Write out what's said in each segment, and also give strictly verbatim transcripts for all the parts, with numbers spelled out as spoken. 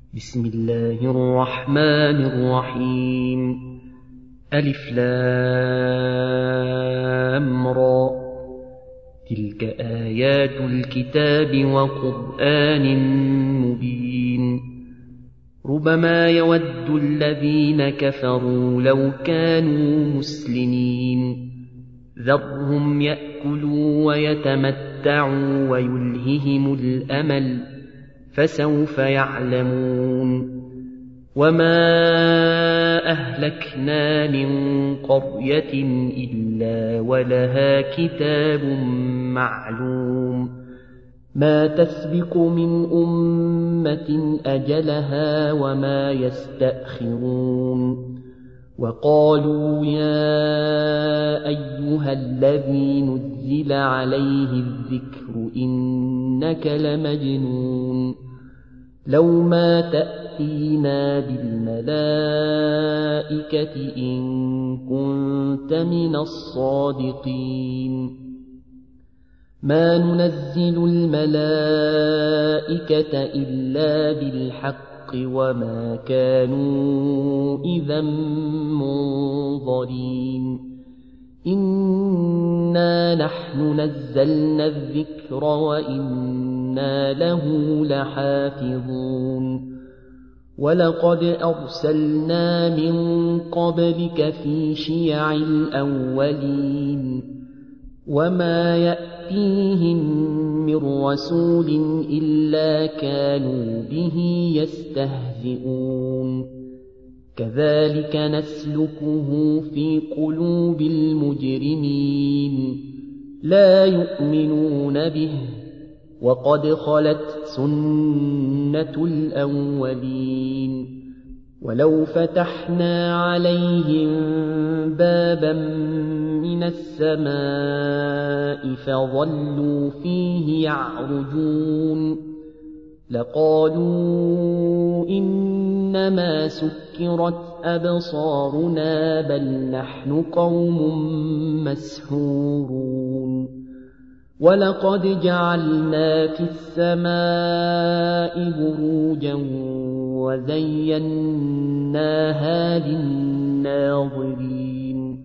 بسم الله الرحمن الرحيم. ألف لام را، تلك آيات الكتاب وقرآن مبين. ربما يود الذين كفروا لو كانوا مسلمين. ذرهم يأكلوا ويتمتعوا ويلههم الأمل، فسوف يعلمون. وما أهلكنا من قرية إلا ولها كتاب معلوم، ما تسبق من أمة أجلها وما يستأخرون. وقالوا يا أيها الذي نزل عليه الذكر إنك لمجنون، لو ما تأتينا بالملائكة إن كنت من الصادقين. ما ننزل الملائكة إلا بالحق وما كانوا إذا منظرين. إنا نحن نزلنا الذكر وإنا له لحافظون. ولقد أرسلنا من قبلك في شيع الأولين، وما يأتيهم من رسول إلا كانوا به يستهزئون. كذلك نسلكه في قلوب المجرمين، لا يؤمنون به وقد خلت سنة الأولين. ولو فتحنا عليهم بابا من السماء فظلوا فيه يعرجون لقالوا إنما سكرت أبصارنا بل نحن قوم مسحورون. ولقد جعلنا في السماء بروجا وزيناها للناظرين،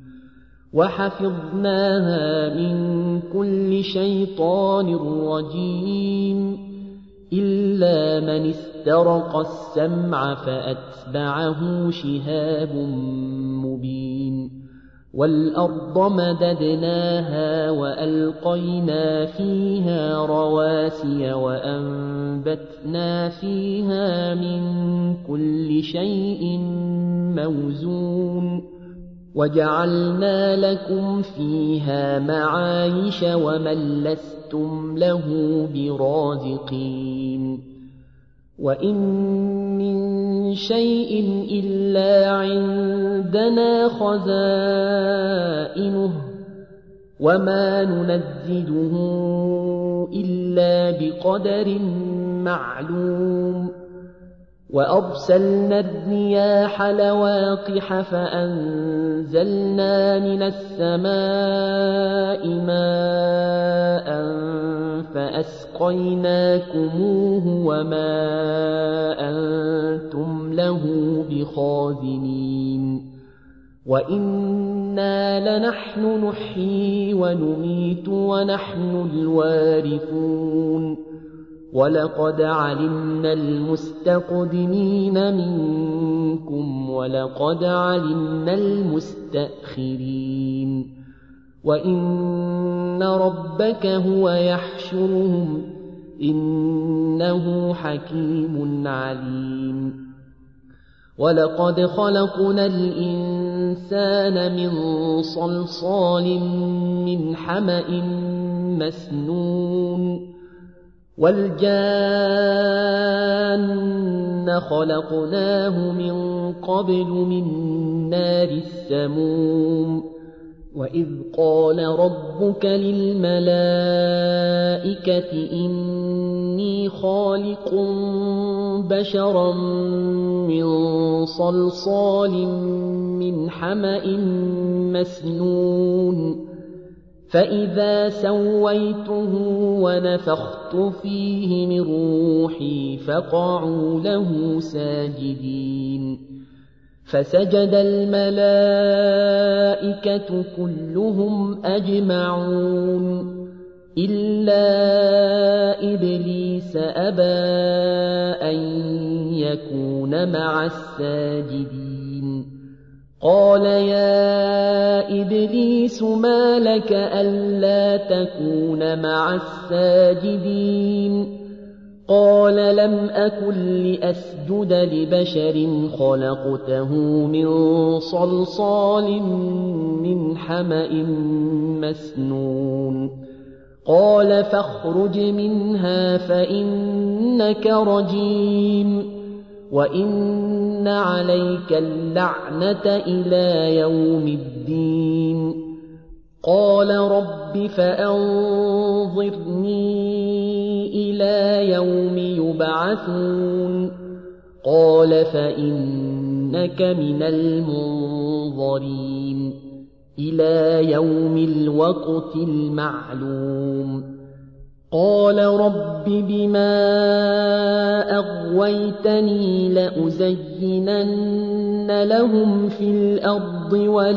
وحفظناها من كل شيطان رجيم، إلا من استرق السمع فأتبعه شهاب مبين. والأرض مددناها وألقينا فيها رواسي وأنبتنا فيها من كل شيء موزون، وجعلنا لكم فيها معايش ومن لستم له برازقين. وإن من شيء إلا عندنا خزائنه وما ننزله إلا بقدر معلوم. وأرسلنا الرياح لواقح فأنزلنا من السماء ماء فأسقيناكموه وما أنتم له بخازنين. وإنا لنحن نحيي ونميت ونحن الوارثون. ولقد علمنا المستقدمين منكم ولقد علمنا المستأخرين. وإن ربك هو يحشرهم إنه حكيم عليم. ولقد خلقنا الإنسان من صلصال من حمأ مسنون، والجان خلقناه من قبل من نار السموم. وإذ قال ربك للملائكة إني خالق بشرا من صلصال من حمأ مسنون، فإذا سويته ونفخت فيه من روحي فقعوا له ساجدين فسجد الملائكة كلهم أجمعون إلا إبليس أبى أن يكون مع الساجدين قال يا إبليس ما لك ألا تكون مع الساجدين قال لم أكن لأسجد لبشر خلقته من صلصال من حمأ مسنون قال فاخرج منها فإنك رجيم وإن عليك اللعنة إلى يوم الدين قال رب فأنظرني إلى يوم يبعثون قال فإنك من المنظرين إلى يوم الوقت المعلوم قال رب بما أغويتني لأزينن لهم في الأرض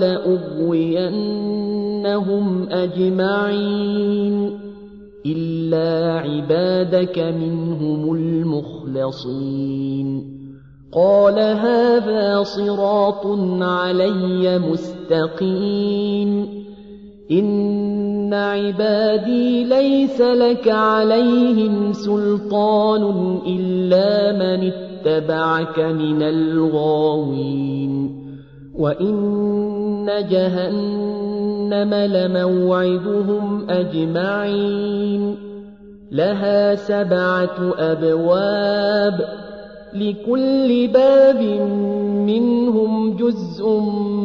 ولأغوينهم أجمعين إلا عبادك منهم المخلصين قال هذا صراط علي مستقيم إن عبادي ليس لك عليهم سلطان إلا من اتبعك من الغاوين وإن جهنم لموعدهم أجمعين لها سبعة أبواب لكل باب منهم جزء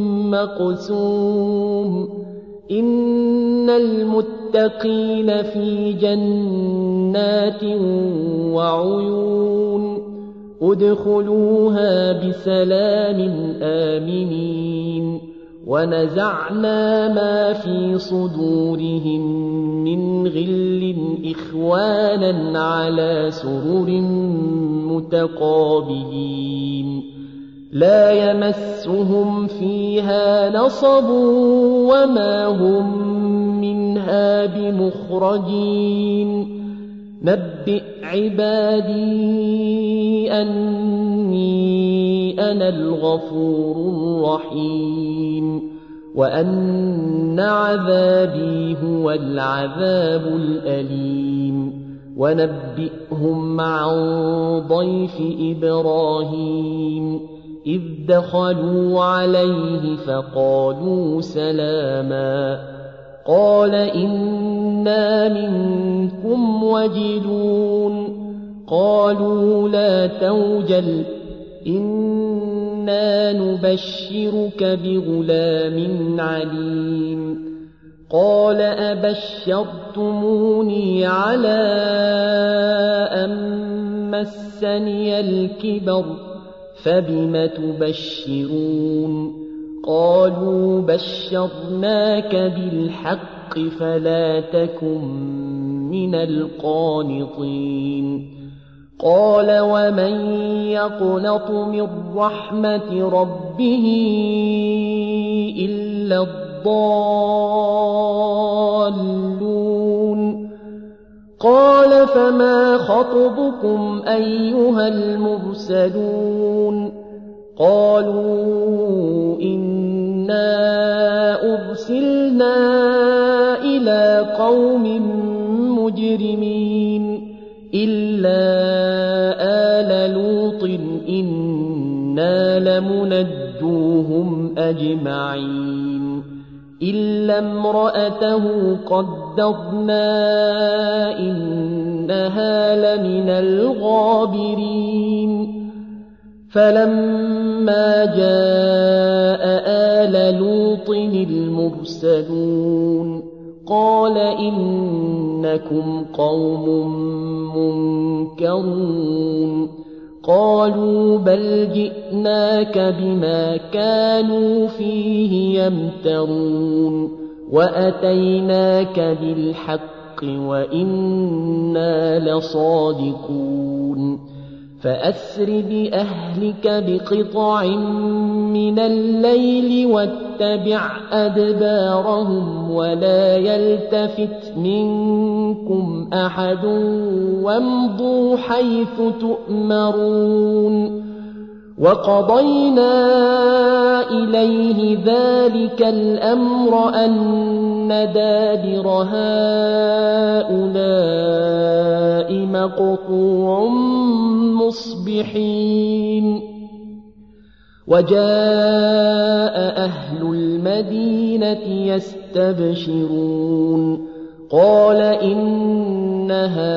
مقسوم إن المتقين في جنات وعيون ادخلوها بسلام آمنين ونزعنا ما في صدورهم من غل إخوانا على سرر متقابلين لا يمسهم فيها نصب وما هم منها بمخرجين نبئ عبادي أني أنا الغفور الرحيم وأن عذابي هو العذاب الأليم ونبئهم عن ضيف إبراهيم إذ دخلوا عليه فقالوا سلاما قال إنا منكم وجلون قالوا لا توجل إنا نبشرك بغلام عليم قال أبشرتموني على أن مسني الكبر فبم تبشرون قالوا بشرناك بالحق فلا تكن من القانطين قال ومن يقنط من رحمة ربه إلا الضالون قال فما خطبكم أيها المرسلون قالوا إنا أرسلنا إلى قوم مجرمين إلا آل لوط إنا لمنجوهم أجمعين إلا امرأته قدرنا إنها لمن الغابرين فلما جاء آل لوط المرسلون قال إنكم قوم منكرون قالوا بل جئناك بما كانوا فيه يمترون وأتيناك بالحق وإنا لصادقون فأسر بأهلك بقطع من الليل واتبع أدبارهم ولا يلتفت منكم أحد وامضوا حيث تؤمرون وقضينا إليه ذلك الأمر أن دابر هؤلاء مقطوع مصبحين وجاء أهل المدينة يستبشرون قال إن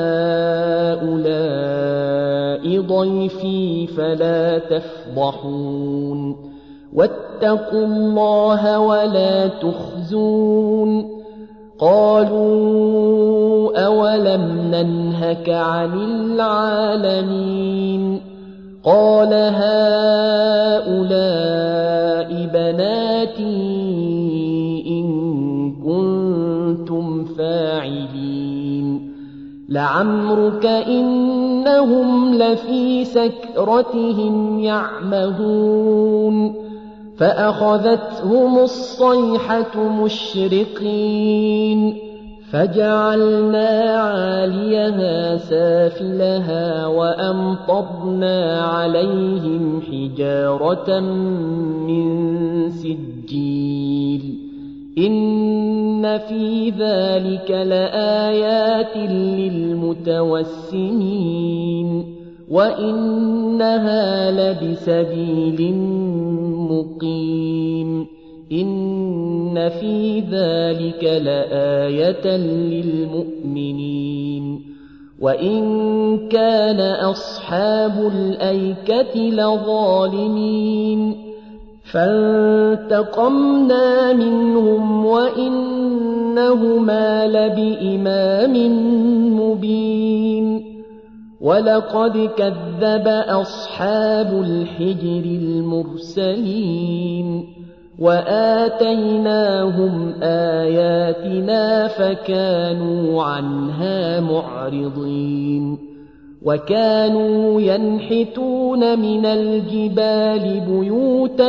هؤلاء ضيفي فلا تفضحون واتقوا الله ولا تخزون قالوا أولم ننهك عن العالمين قال هؤلاء بناتي إن كنتم فاعلين لعمرك إنهم لفي سكرتهم يعمهون فأخذتهم الصيحة مشرقين فجعلنا عاليها سافلها وأمطرنا عليهم حجارة من سجيل إن في ذلك لآيات للمتوسمين وإنها لبسبيل مقيم إن في ذلك لآية للمؤمنين وإن كان أصحاب الأيكة لظالمين فانتقمنا منهم وإنهما لبإمام مبين ولقد كذب أصحاب الحجر المرسلين وآتيناهم آياتنا فكانوا عنها معرضين وكانوا ينحتون من الجبال بيوتا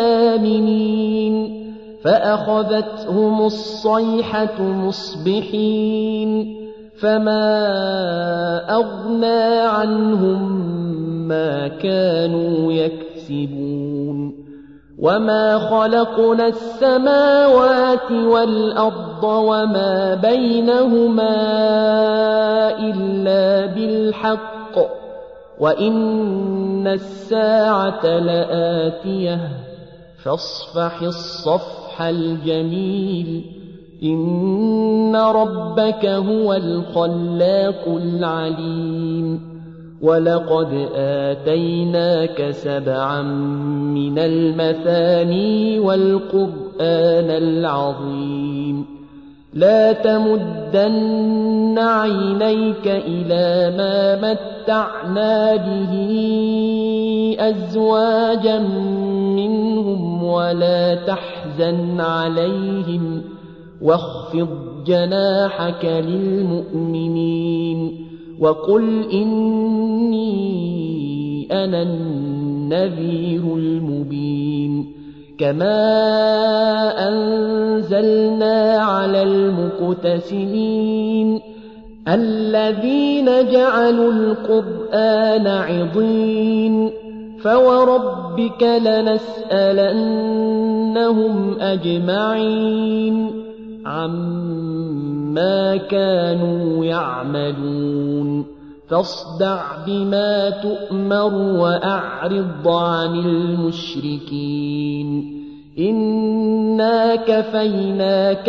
آمنين فأخذتهم الصيحة مصبحين فما أغنى عنهم ما كانوا يكسبون وما خلقنا السماوات والأرض وما بينهما إلا بالحق وإن الساعة لآتية فاصفح الصفح الجميل إن ربك هو الخلاق العليم ولقد آتيناك سبعا من المثاني والقرآن العظيم لا تمدن عينيك إلى ما متعنا به أزواجا منهم ولا تحزن عليهم واخفض جناحك للمؤمنين وقل إني أنا النذير المبين كما أنزلنا على المقتسمين الذين جعلوا القرآن عضين فوربك لنسألنهم أجمعين عما كانوا يعملون فاصدع بما تؤمر وأعرض عن المشركين إنا كفيناك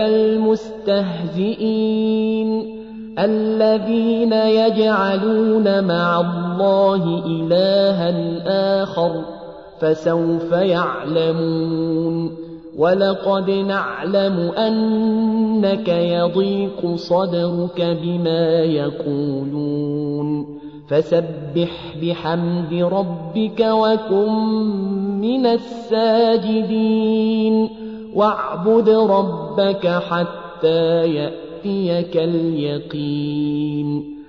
المستهزئين الذين يجعلون مع الله إلها آخر فسوف يعلمون ولقد نعلم أنك يضيق صدرك بما يقولون فسبح بحمد ربك وكن من الساجدين واعبد ربك حتى يأتيك اليقين